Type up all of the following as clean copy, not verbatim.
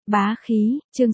Bá khí, chương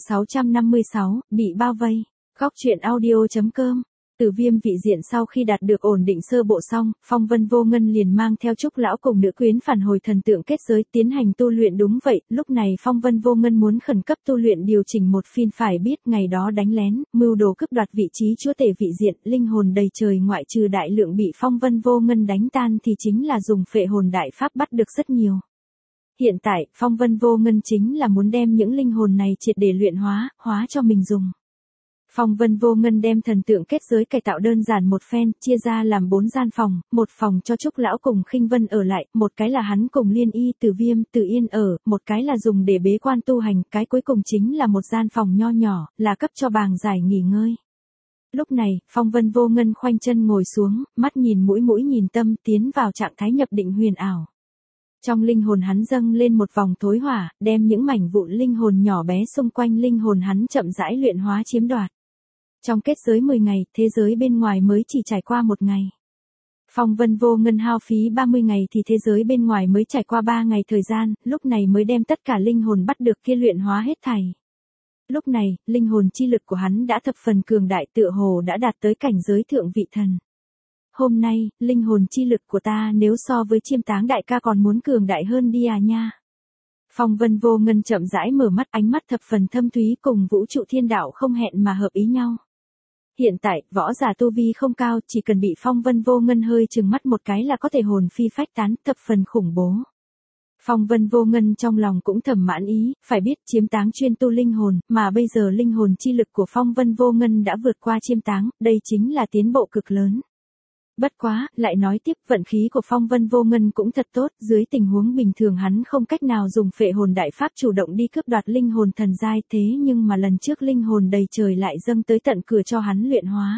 656, bị bao vây. Góc truyện audio.com. Tử Viêm vị diện sau khi đạt được ổn định sơ bộ xong, Phong Vân Vô Ngân liền mang theo Trúc lão cùng nữ quyến phản hồi thần tượng kết giới tiến hành tu luyện. Đúng vậy, lúc này Phong Vân Vô Ngân muốn khẩn cấp tu luyện điều chỉnh một phiên. Phải biết ngày đó đánh lén, mưu đồ cướp đoạt vị trí chúa tể vị diện, linh hồn đầy trời, ngoại trừ đại lượng bị Phong Vân Vô Ngân đánh tan thì chính là dùng phệ hồn đại pháp bắt được rất nhiều. Hiện tại, Phong Vân Vô Ngân chính là muốn đem những linh hồn này triệt để luyện hóa cho mình dùng. Phong Vân Vô Ngân đem thần tượng kết giới cải tạo đơn giản một phen, chia ra làm 4 gian phòng, một phòng cho Trúc lão cùng Khinh Vân ở lại, một cái là hắn cùng Liên Y, Tử Viêm, Tử Yên ở, một cái là dùng để bế quan tu hành, cái cuối cùng chính là một gian phòng nho nhỏ, là cấp cho bàng giải nghỉ ngơi. Lúc này, Phong Vân Vô Ngân khoanh chân ngồi xuống, mắt nhìn mũi nhìn tâm, tiến vào trạng thái nhập định huyền ảo. Trong linh hồn hắn dâng lên một vòng thối hỏa, đem những mảnh vụn linh hồn nhỏ bé xung quanh linh hồn hắn chậm rãi luyện hóa chiếm đoạt. Trong kết giới 10 ngày, thế giới bên ngoài mới chỉ trải qua 1 ngày. Phong Vân Vô Ngân hao phí 30 ngày thì thế giới bên ngoài mới trải qua 3 ngày thời gian, lúc này mới đem tất cả linh hồn bắt được kia luyện hóa hết thảy. Lúc này, linh hồn chi lực của hắn đã thập phần cường đại, tựa hồ đã đạt tới cảnh giới thượng vị thần. Hôm nay, linh hồn chi lực của ta nếu so với Chiêm Táng đại ca còn muốn cường đại hơn đi à nha. Phong Vân Vô Ngân chậm rãi mở mắt, ánh mắt thập phần thâm thúy cùng vũ trụ thiên đạo không hẹn mà hợp ý nhau. Hiện tại, võ giả tu vi không cao, chỉ cần bị Phong Vân Vô Ngân hơi chừng mắt một cái là có thể hồn phi phách tán, thập phần khủng bố. Phong Vân Vô Ngân trong lòng cũng thầm mãn ý, phải biết Chiêm Táng chuyên tu linh hồn, mà bây giờ linh hồn chi lực của Phong Vân Vô Ngân đã vượt qua Chiêm Táng, đây chính là tiến bộ cực lớn. Bất quá, lại nói tiếp, vận khí của Phong Vân Vô Ngân cũng thật tốt, dưới tình huống bình thường hắn không cách nào dùng phệ hồn đại pháp chủ động đi cướp đoạt linh hồn thần giai, thế nhưng mà lần trước linh hồn đầy trời lại dâng tới tận cửa cho hắn luyện hóa.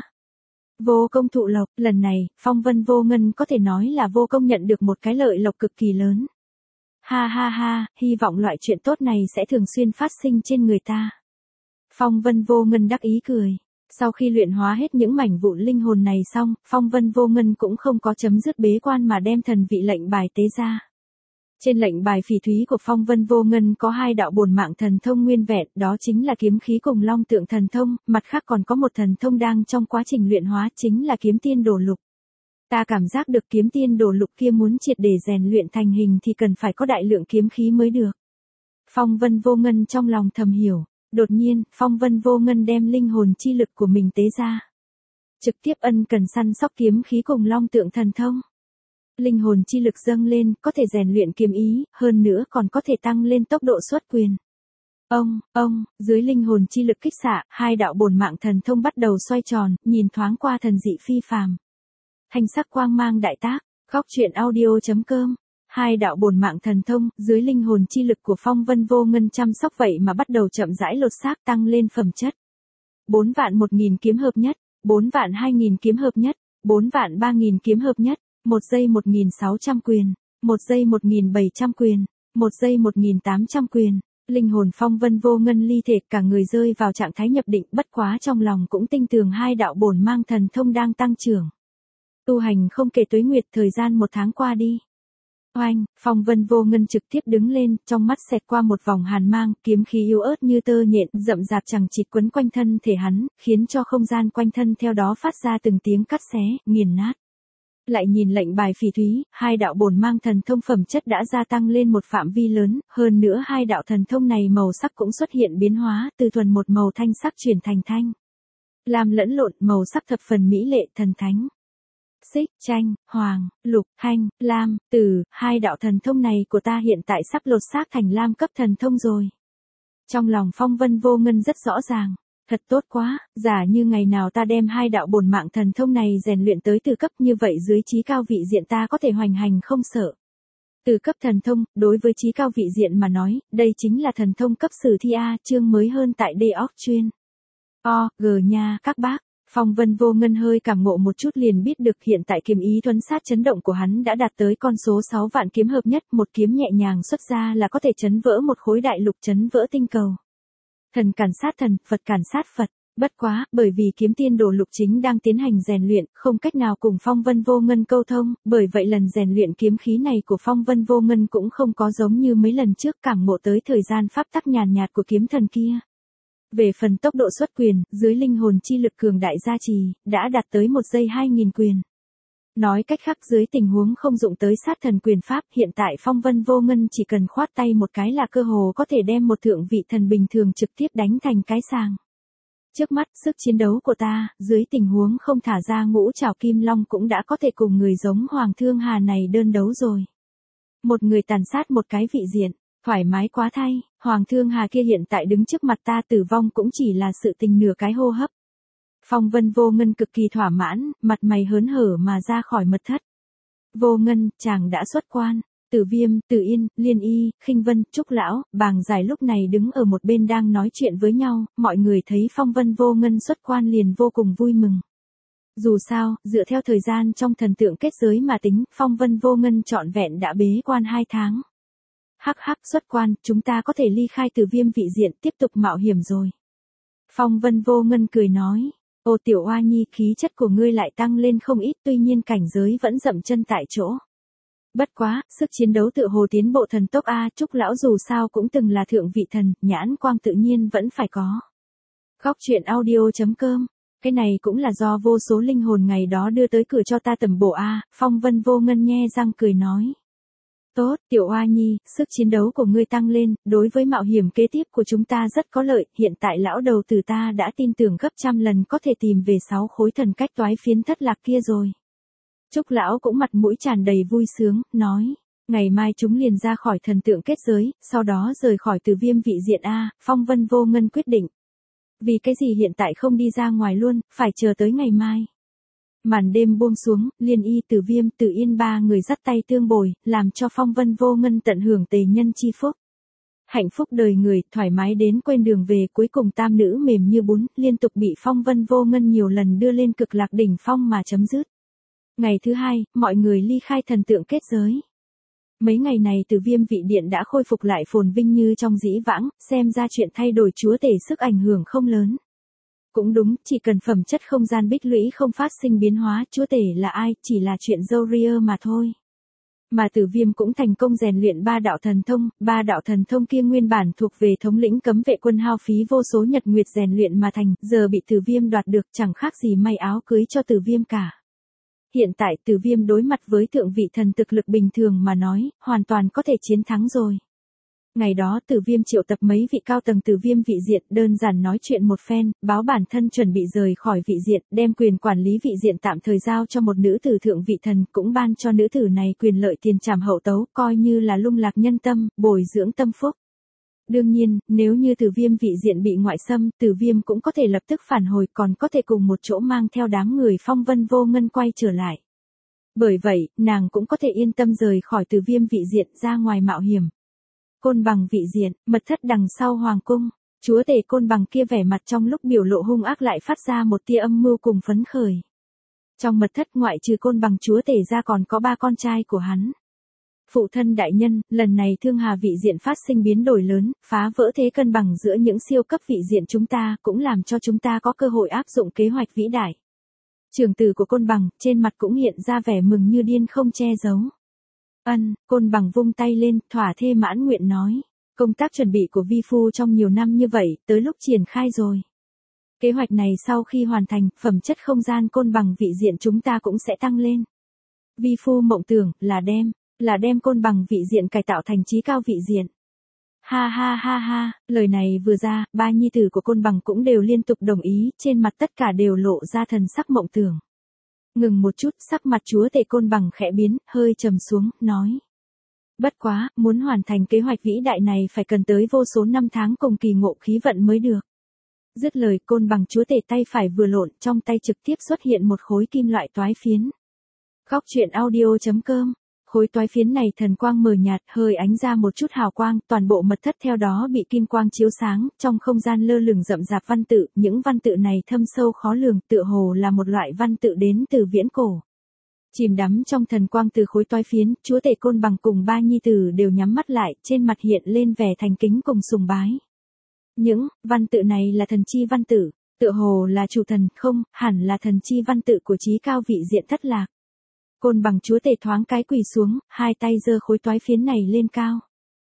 Vô công thụ lộc, lần này, Phong Vân Vô Ngân có thể nói là vô công nhận được một cái lợi lộc cực kỳ lớn. Ha ha ha, hy vọng loại chuyện tốt này sẽ thường xuyên phát sinh trên người ta. Phong Vân Vô Ngân đắc ý cười. Sau khi luyện hóa hết những mảnh vụn linh hồn này xong, Phong Vân Vô Ngân cũng không có chấm dứt bế quan mà đem thần vị lệnh bài tế ra. Trên lệnh bài phỉ thúy của Phong Vân Vô Ngân có 2 đạo bổn mạng thần thông nguyên vẹn, đó chính là kiếm khí cùng long tượng thần thông, mặt khác còn có một thần thông đang trong quá trình luyện hóa, chính là kiếm tiên đồ lục. Ta cảm giác được kiếm tiên đồ lục kia muốn triệt để rèn luyện thành hình thì cần phải có đại lượng kiếm khí mới được. Phong Vân Vô Ngân trong lòng thầm hiểu. Đột nhiên, Phong Vân Vô Ngân đem linh hồn chi lực của mình tế ra. Trực tiếp ân cần săn sóc kiếm khí cùng long tượng thần thông. Linh hồn chi lực dâng lên, có thể rèn luyện kiếm ý, hơn nữa còn có thể tăng lên tốc độ xuất quyền. Dưới linh hồn chi lực kích xạ, 2 đạo bổn mạng thần thông bắt đầu xoay tròn, nhìn thoáng qua thần dị phi phàm. Thanh sắc quang mang đại tác, góc truyện audio.com. 2 đạo bổn mạng thần thông, dưới linh hồn chi lực của Phong Vân Vô Ngân chăm sóc vậy mà bắt đầu chậm rãi lột xác tăng lên phẩm chất. 4 vạn 1.000 kiếm hợp nhất, 4 vạn 2.000 kiếm hợp nhất, 4 vạn 3.000 kiếm hợp nhất, 1 giây 1.600 quyền, 1 giây 1.700 quyền, 1 giây 1.800 quyền. Linh hồn Phong Vân Vô Ngân ly thể, cả người rơi vào trạng thái nhập định, bất quá trong lòng cũng tinh tường 2 đạo bổn mang thần thông đang tăng trưởng. Tu hành không kể tuế nguyệt, thời gian 1 tháng qua đi. Oanh, Phong Vân Vô Ngân trực tiếp đứng lên, trong mắt xẹt qua một vòng hàn mang, kiếm khí yếu ớt như tơ nhện, rậm rạp chằng chịt quấn quanh thân thể hắn, khiến cho không gian quanh thân theo đó phát ra từng tiếng cắt xé, nghiền nát. Lại nhìn lệnh bài phỉ thúy, 2 đạo bổn mang thần thông phẩm chất đã gia tăng lên một phạm vi lớn, hơn nữa 2 đạo thần thông này màu sắc cũng xuất hiện biến hóa, từ thuần một màu thanh sắc chuyển thành thanh lam lẫn lộn, màu sắc thập phần mỹ lệ, thần thánh. Xích, chanh, hoàng, lục, hanh, lam, tử, 2 đạo thần thông này của ta hiện tại sắp lột xác thành lam cấp thần thông rồi. Trong lòng Phong Vân Vô Ngân rất rõ ràng, thật tốt quá, giả như ngày nào ta đem 2 đạo bổn mạng thần thông này rèn luyện tới từ cấp như vậy dưới trí cao vị diện ta có thể hoành hành không sợ. Từ cấp thần thông, đối với trí cao vị diện mà nói, đây chính là thần thông cấp sử thi A, chương mới hơn tại Deox chuyên. nha các bác. Phong Vân Vô Ngân hơi cảm ngộ một chút liền biết được hiện tại kiếm ý thuấn sát chấn động của hắn đã đạt tới con số 6 vạn kiếm hợp nhất, một kiếm nhẹ nhàng xuất ra là có thể chấn vỡ một khối đại lục, chấn vỡ tinh cầu. Thần cản sát thần, Phật cản sát Phật, Bất quá, bởi vì kiếm tiên đồ Lục Chính đang tiến hành rèn luyện, không cách nào cùng Phong Vân Vô Ngân câu thông, bởi vậy lần rèn luyện kiếm khí này của Phong Vân Vô Ngân cũng không có giống như mấy lần trước cảm ngộ tới thời gian pháp tắc nhàn nhạt của kiếm thần kia. Về phần tốc độ xuất quyền, dưới linh hồn chi lực cường đại gia trì, đã đạt tới 1 giây 2000 quyền. Nói cách khác dưới tình huống không dụng tới sát thần quyền pháp, hiện tại Phong Vân Vô Ngân chỉ cần khoát tay một cái là cơ hồ có thể đem một thượng vị thần bình thường trực tiếp đánh thành cái sàng. Trước mắt, sức chiến đấu của ta, dưới tình huống không thả ra ngũ trảo kim long cũng đã có thể cùng người giống Hoàng Thương Hà này đơn đấu rồi. Một người tàn sát một cái vị diện, thoải mái quá thay, Hoàng Thương Hà kia hiện tại đứng trước mặt ta tử vong cũng chỉ là sự tình nửa cái hô hấp. Phong Vân Vô Ngân cực kỳ thỏa mãn, mặt mày hớn hở mà ra khỏi mật thất. Vô Ngân, chàng đã xuất quan. Tử Viêm, Tử Yên, Liên Y, Khinh Vân, Trúc Lão, Bàng Giải lúc này đứng ở một bên đang nói chuyện với nhau, mọi người thấy Phong Vân Vô Ngân xuất quan liền vô cùng vui mừng. Dù sao, dựa theo thời gian trong thần tượng kết giới mà tính, Phong Vân Vô Ngân trọn vẹn đã bế quan 2 tháng. Hắc hắc xuất quan, chúng ta có thể ly khai Tử Viêm vị diện tiếp tục mạo hiểm rồi. Phong Vân Vô Ngân cười nói, ô tiểu oa nhi khí chất của ngươi lại tăng lên không ít tuy nhiên cảnh giới vẫn dậm chân tại chỗ. Bất quá, sức chiến đấu tựa hồ tiến bộ thần tốc A, Trúc Lão dù sao cũng từng là thượng vị thần, nhãn quang tự nhiên vẫn phải có. Góc truyện audio.com, cái này cũng là do vô số linh hồn ngày đó đưa tới cửa cho ta tầm bổ A, Phong Vân Vô Ngân nhe răng cười nói. Tốt, tiểu oa nhi, sức chiến đấu của ngươi tăng lên, đối với mạo hiểm kế tiếp của chúng ta rất có lợi, hiện tại lão đầu tử ta đã tin tưởng gấp trăm lần có thể tìm về 6 khối thần cách toái phiến thất lạc kia rồi. Trúc Lão cũng mặt mũi tràn đầy vui sướng, nói, ngày mai chúng liền ra khỏi thần tượng kết giới, sau đó rời khỏi Tử Viêm vị diện A, Phong Vân Vô Ngân quyết định. Vì cái gì hiện tại không đi ra ngoài luôn, phải chờ tới ngày mai. Màn đêm buông xuống, Liên Y, Tử Viêm, Tử Yên ba người dắt tay tương bồi, làm cho Phong Vân Vô Ngân tận hưởng tề nhân chi phúc. Hạnh phúc đời người, thoải mái đến quên đường về, cuối cùng tam nữ mềm như bún, liên tục bị Phong Vân Vô Ngân nhiều lần đưa lên cực lạc đỉnh phong mà chấm dứt. Ngày thứ 2, mọi người ly khai thần tượng kết giới. Mấy ngày này Tử Viêm vị điện đã khôi phục lại phồn vinh như trong dĩ vãng, xem ra chuyện thay đổi chúa tể sức ảnh hưởng không lớn. Cũng đúng, chỉ cần phẩm chất không gian bích lũy không phát sinh biến hóa, chúa tể là ai, chỉ là chuyện dâu ria mà thôi. Mà Tử Viêm cũng thành công rèn luyện 3 đạo thần thông kia nguyên bản thuộc về thống lĩnh cấm vệ quân hao phí vô số nhật nguyệt rèn luyện mà thành, giờ bị Tử Viêm đoạt được chẳng khác gì may áo cưới cho Tử Viêm cả. Hiện tại Tử Viêm đối mặt với thượng vị thần thực lực bình thường mà nói, hoàn toàn có thể chiến thắng rồi. Ngày đó Tử Viêm triệu tập mấy vị cao tầng Tử Viêm vị diện đơn giản nói chuyện một phen, báo bản thân chuẩn bị rời khỏi vị diện, đem quyền quản lý vị diện tạm thời giao cho một nữ tử thượng vị thần, cũng ban cho nữ tử này quyền lợi tiền trảm hậu tấu, coi như là lung lạc nhân tâm, bồi dưỡng tâm phúc. Đương nhiên, nếu như Tử Viêm vị diện bị ngoại xâm, Tử Viêm cũng có thể lập tức phản hồi, còn có thể cùng một chỗ mang theo đám người Phong Vân Vô Ngân quay trở lại. Bởi vậy, nàng cũng có thể yên tâm rời khỏi Tử Viêm vị diện ra ngoài mạo hiểm. Côn Bằng vị diện, mật thất đằng sau hoàng cung, chúa tể Côn Bằng kia vẻ mặt trong lúc biểu lộ hung ác lại phát ra một tia âm mưu cùng phấn khởi. Trong mật thất ngoại trừ Côn Bằng chúa tể ra còn có 3 con trai của hắn. Phụ thân đại nhân, lần này Thương Hà vị diện phát sinh biến đổi lớn, phá vỡ thế cân bằng giữa những siêu cấp vị diện chúng ta, cũng làm cho chúng ta có cơ hội áp dụng kế hoạch vĩ đại. Trưởng tử của Côn Bằng, trên mặt cũng hiện ra vẻ mừng như điên không che giấu. Côn Bằng vung tay lên, thỏa thê mãn nguyện nói. Công tác chuẩn bị của vi phu trong nhiều năm như vậy, tới lúc triển khai rồi. Kế hoạch này sau khi hoàn thành, phẩm chất không gian Côn Bằng vị diện chúng ta cũng sẽ tăng lên. Vi phu mộng tưởng, là đem Côn Bằng vị diện cải tạo thành chí cao vị diện. Ha ha ha ha, lời này vừa ra, 3 nhi tử của Côn Bằng cũng đều liên tục đồng ý, trên mặt tất cả đều lộ ra thần sắc mộng tưởng. Ngừng một chút, sắc mặt chúa tể Côn Bằng khẽ biến, hơi trầm xuống, nói. Bất quá, muốn hoàn thành kế hoạch vĩ đại này phải cần tới vô số năm tháng cùng kỳ ngộ khí vận mới được. Dứt lời, Côn Bằng chúa tể tay phải vừa lộn, trong tay trực tiếp xuất hiện một khối kim loại toái phiến. Góc truyện audio.com, khối toái phiến này thần quang mờ nhạt, hơi ánh ra một chút hào quang, toàn bộ mật thất theo đó bị kim quang chiếu sáng, trong không gian lơ lửng rậm rạp văn tự, những văn tự này thâm sâu khó lường, tựa hồ là một loại văn tự đến từ viễn cổ. Chìm đắm trong thần quang từ khối toái phiến, chúa tể Côn Bằng cùng 3 nhi tử đều nhắm mắt lại, trên mặt hiện lên vẻ thành kính cùng sùng bái. Những văn tự này là thần chi văn tự, Tựa hồ là chủ thần, không, hẳn là thần chi văn tự của chí cao vị diện Thất Lạc. Côn Bằng chúa tể thoáng cái quỳ xuống, hai tay giơ khối toái phiến này lên cao.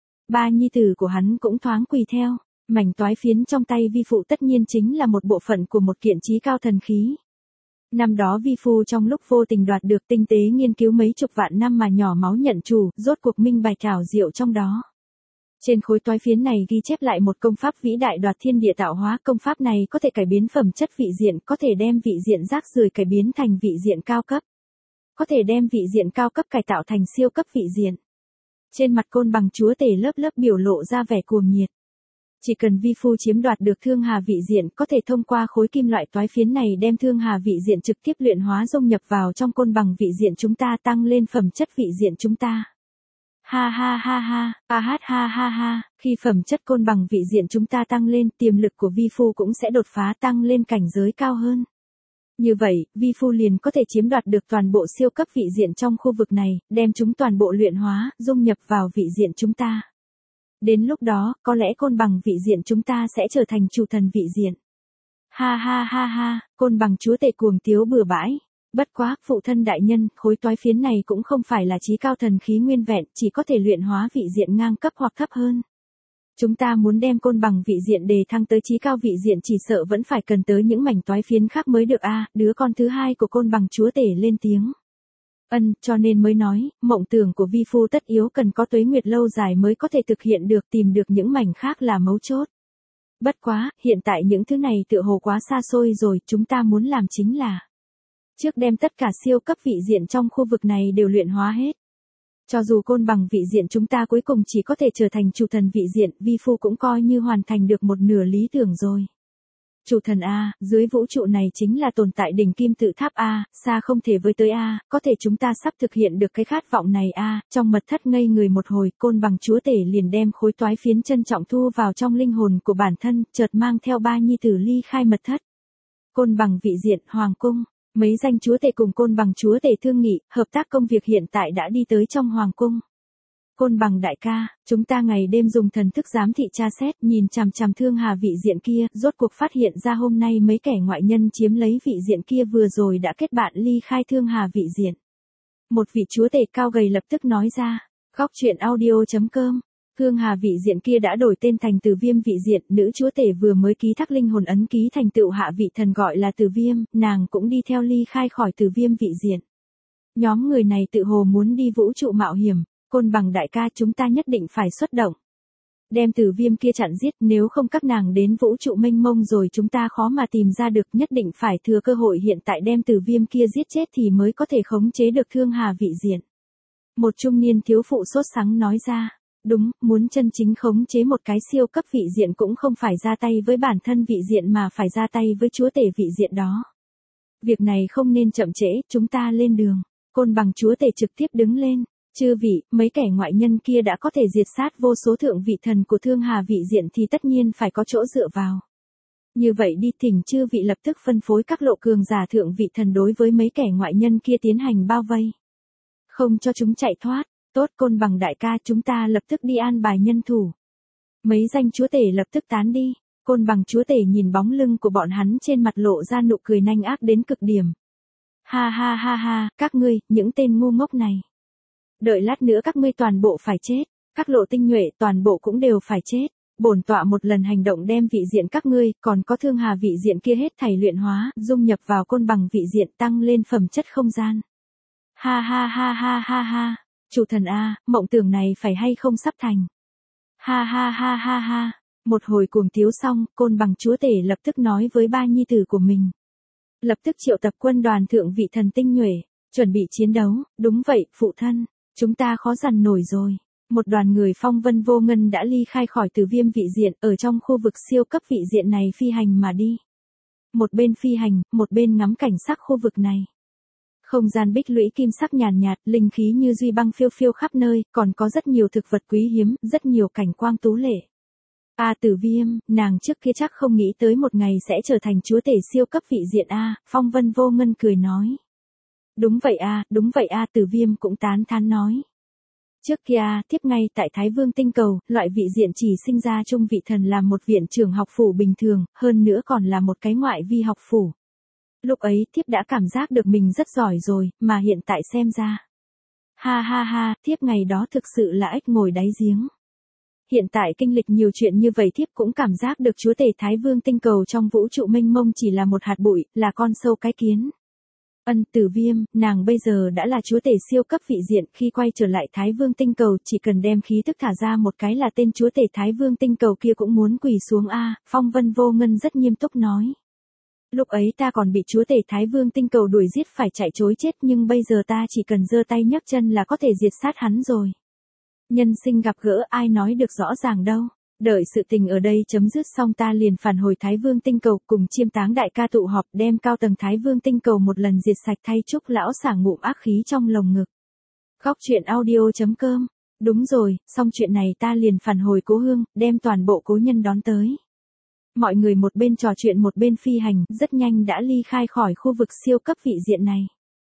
Ba nhi tử của hắn cũng thoáng quỳ theo, mảnh toái phiến trong tay vi phụ tất nhiên chính là một bộ phận của một kiện chí cao thần khí. Năm đó vi phu trong lúc vô tình đoạt được tinh tế nghiên cứu mấy chục vạn năm mà nhỏ máu nhận chủ, rốt cuộc minh bạch thảo diệu trong đó. Trên khối toái phiến này ghi chép lại một công pháp vĩ đại đoạt thiên địa tạo hóa, công pháp này có thể cải biến phẩm chất vị diện, có thể đem vị diện rác rưởi cải biến thành vị diện cao cấp. Có thể đem vị diện cao cấp cải tạo thành siêu cấp vị diện. Trên mặt Côn Bằng chúa tể lớp lớp biểu lộ ra vẻ cuồng nhiệt. Chỉ cần vi phu chiếm đoạt được thương hà vị diện, có thể thông qua khối kim loại toái phiến này đem thương hà vị diện trực tiếp luyện hóa dung nhập vào trong Côn Bằng vị diện chúng ta, tăng lên phẩm chất vị diện chúng ta. Ha ha ha ha, ha ha ha, khi phẩm chất Côn Bằng vị diện chúng ta tăng lên, tiềm lực của vi phu cũng sẽ đột phá, tăng lên cảnh giới cao hơn. Như vậy, vi phu liền có thể chiếm đoạt được toàn bộ siêu cấp vị diện trong khu vực này, đem chúng toàn bộ luyện hóa, dung nhập vào vị diện chúng ta. Đến lúc đó, có lẽ Côn Bằng vị diện chúng ta sẽ trở thành chủ thần vị diện. Ha ha ha ha, Côn Bằng chúa tể cuồng tiếu bừa bãi. Bất quá, phụ thân đại nhân, khối toái phiến này cũng không phải là chí cao thần khí nguyên vẹn, chỉ có thể luyện hóa vị diện ngang cấp hoặc thấp hơn. Chúng ta muốn đem Côn Bằng vị diện đề thăng tới chí cao vị diện chỉ sợ vẫn phải cần tới những mảnh toái phiến khác mới được a. Đứa con thứ hai của Côn Bằng chúa tể lên tiếng. Cho nên mới nói, mộng tưởng của vi phu tất yếu cần có tuế nguyệt lâu dài mới có thể thực hiện được, tìm được những mảnh khác là mấu chốt. Bất quá, hiện tại những thứ này tựa hồ quá xa xôi rồi, chúng ta muốn làm chính là trước đem tất cả siêu cấp vị diện trong khu vực này đều luyện hóa hết. Cho dù Côn Bằng vị diện chúng ta cuối cùng chỉ có thể trở thành chủ thần vị diện, vi phu cũng coi như hoàn thành được một nửa lý tưởng rồi. Chủ thần A, dưới vũ trụ này chính là tồn tại đỉnh kim tự tháp A, xa không thể với tới A, có thể chúng ta sắp thực hiện được cái khát vọng này A. Trong mật thất ngây người một hồi, Côn Bằng chúa tể liền đem khối toái phiến trân trọng thu vào trong linh hồn của bản thân, chợt mang theo ba nhi tử ly khai mật thất. Côn Bằng vị diện, hoàng cung. Mấy danh chúa tể cùng Côn Bằng chúa tể thương nghị, hợp tác công việc hiện tại đã đi tới trong hoàng cung. Côn Bằng đại ca, chúng ta ngày đêm dùng thần thức giám thị tra xét, nhìn chằm chằm thương hà vị diện kia, rốt cuộc phát hiện ra hôm nay mấy kẻ ngoại nhân chiếm lấy vị diện kia vừa rồi đã kết bạn ly khai thương hà vị diện. Một vị chúa tể cao gầy lập tức nói ra. Góc truyện audio.com. Thương hà vị diện kia đã đổi tên thành Từ Viêm vị diện, nữ chúa tể vừa mới ký thác linh hồn ấn ký thành tựu hạ vị thần gọi là Từ Viêm, nàng cũng đi theo ly khai khỏi Từ Viêm vị diện. Nhóm người này tự hồ muốn đi vũ trụ mạo hiểm, Côn Bằng đại ca chúng ta nhất định phải xuất động. Đem Từ Viêm kia chặn giết, nếu không các nàng đến vũ trụ mênh mông rồi chúng ta khó mà tìm ra được, nhất định phải thừa cơ hội hiện tại đem Từ Viêm kia giết chết thì mới có thể khống chế được thương hà vị diện. Một trung niên thiếu phụ sốt sắng nói ra. Đúng, muốn chân chính khống chế một cái siêu cấp vị diện cũng không phải ra tay với bản thân vị diện mà phải ra tay với chúa tể vị diện đó. Việc này không nên chậm trễ, chúng ta lên đường. Côn Bằng chúa tể trực tiếp đứng lên. Chư vị, mấy kẻ ngoại nhân kia đã có thể diệt sát vô số thượng vị thần của thương hà vị diện thì tất nhiên phải có chỗ dựa vào. Như vậy đi, thỉnh chư vị lập tức phân phối các lộ cường giả thượng vị thần đối với mấy kẻ ngoại nhân kia tiến hành bao vây. Không cho chúng chạy thoát. Tốt Côn Bằng đại ca, chúng ta lập tức đi an bài nhân thủ. Mấy danh chúa tể lập tức tán đi. Côn Bằng chúa tể nhìn bóng lưng của bọn hắn trên mặt lộ ra nụ cười nanh ác đến cực điểm. Ha ha ha ha, các ngươi, những tên ngu ngốc này. Đợi lát nữa các ngươi toàn bộ phải chết, các lộ tinh nhuệ toàn bộ cũng đều phải chết. Bổn tọa một lần hành động đem vị diện các ngươi, còn có thương hà vị diện kia hết thảy luyện hóa, dung nhập vào Côn Bằng vị diện tăng lên phẩm chất không gian. Ha ha ha ha ha ha. Chủ thần A, mộng tưởng này phải hay không sắp thành. Ha ha ha ha ha. Một hồi cuồng tiếu xong, Côn Bằng chúa tể lập tức nói với ba nhi tử của mình. Lập tức triệu tập quân đoàn thượng vị thần tinh nhuệ, chuẩn bị chiến đấu. Đúng vậy, phụ thân, chúng ta khó dằn nổi rồi. Một đoàn người phong vân vô ngân đã ly khai khỏi Từ Viêm vị diện, ở trong khu vực siêu cấp vị diện này phi hành mà đi. Một bên phi hành, một bên ngắm cảnh sắc khu vực này. Không gian bích lũy kim sắc nhàn nhạt, linh khí như duy băng phiêu phiêu khắp nơi, còn có rất nhiều thực vật quý hiếm, rất nhiều cảnh quang tú lệ. Từ Viêm, nàng trước kia chắc không nghĩ tới một ngày sẽ trở thành chúa tể siêu cấp vị diện Phong Vân Vô Ngân cười nói. Đúng vậy đúng vậy Từ Viêm cũng tán thán nói. Trước kia, tiếp ngay tại Thái Vương tinh cầu, loại vị diện chỉ sinh ra trung vị thần làm một viện trưởng học phủ bình thường, hơn nữa còn là một cái ngoại vi học phủ. Lúc ấy thiếp đã cảm giác được mình rất giỏi rồi, mà hiện tại xem ra. Ha ha ha, thiếp ngày đó thực sự là ếch ngồi đáy giếng. Hiện tại kinh lịch nhiều chuyện như vậy thiếp cũng cảm giác được chúa tể Thái Vương tinh cầu trong vũ trụ mênh mông chỉ là một hạt bụi, là con sâu cái kiến. Tử Viêm, nàng bây giờ đã là chúa tể siêu cấp vị diện, khi quay trở lại Thái Vương tinh cầu chỉ cần đem khí thức thả ra một cái là tên chúa tể Thái Vương tinh cầu kia cũng muốn quỳ xuống a. Phong Vân Vô Ngân rất nghiêm túc nói. Lúc ấy ta còn bị chúa tể Thái Vương tinh cầu đuổi giết phải chạy trối chết nhưng bây giờ ta chỉ cần giơ tay nhấc chân là có thể diệt sát hắn rồi. Nhân sinh gặp gỡ ai nói được rõ ràng đâu. Đợi sự tình ở đây chấm dứt xong ta liền phản hồi Thái Vương tinh cầu cùng Chiêm Táng đại ca tụ họp đem cao tầng Thái Vương tinh cầu một lần diệt sạch thay Trúc lão xả ngụm ác khí trong lồng ngực. Góc truyện audio.com. Đúng rồi, xong chuyện này ta liền phản hồi cố hương, đem toàn bộ cố nhân đón tới. Mọi người một bên trò chuyện một bên phi hành, rất nhanh đã ly khai khỏi khu vực siêu cấp vị diện này.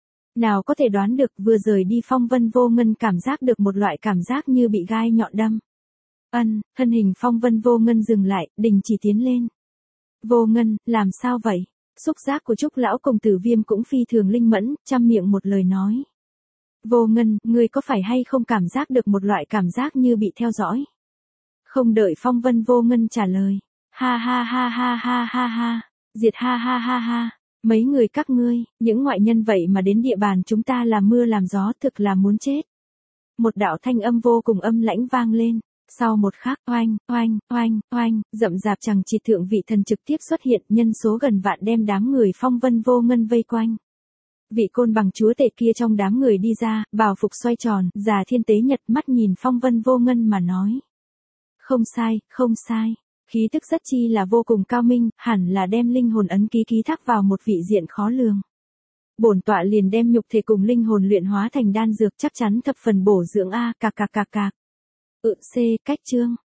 Nào có thể đoán được vừa rời đi Phong Vân Vô Ngân cảm giác được một loại cảm giác như bị gai nhọn đâm. Thân hình Phong Vân Vô Ngân dừng lại, đình chỉ tiến lên. Vô Ngân, làm sao vậy? Xúc giác của Trúc lão cùng Tử Viêm cũng phi thường linh mẫn, trăm miệng một lời nói. Vô Ngân, ngươi có phải hay không cảm giác được một loại cảm giác như bị theo dõi? Không đợi Phong Vân Vô Ngân trả lời. Ha ha ha ha ha ha ha. Diệt ha ha ha ha. Mấy người các ngươi, những ngoại nhân vậy mà đến địa bàn chúng ta làm mưa làm gió thực là muốn chết. Một đạo thanh âm vô cùng âm lãnh vang lên. Sau một khắc, oanh, oanh, oanh, oanh, rậm rạp chằng chịt thượng vị thần trực tiếp xuất hiện, nhân số gần vạn đem đám người Phong Vân Vô Ngân vây quanh. Vị côn bằng chúa tể kia trong đám người đi ra, bào phục xoay tròn, già thiên tế nhật mắt nhìn Phong Vân Vô Ngân mà nói. Không sai, không sai. Khí tức rất chi là vô cùng cao minh, hẳn là đem linh hồn ấn ký ký thác vào một vị diện khó lường. Bổn tọa liền đem nhục thể cùng linh hồn luyện hóa thành đan dược chắc chắn thập phần bổ dưỡng a. Cạc. C. Cách chương.